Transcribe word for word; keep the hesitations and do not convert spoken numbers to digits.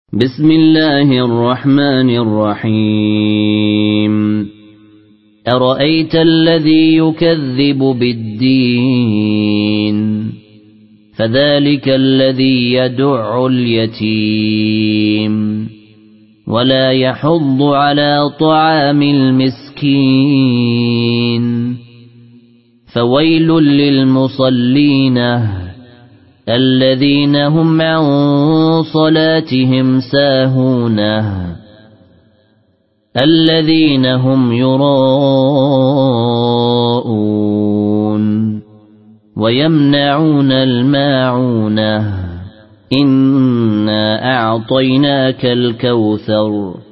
بسم الله الرحمن الرحيم أرأيت الذي يكذب بالدين فذلك الذي يدع اليتيم ولا يحض على طعام المسكين فويل للمصلين الذين هم عن صلاتهم ساهون الذين هم يراءون ويمنعون الماعون إنا أعطيناك الكوثر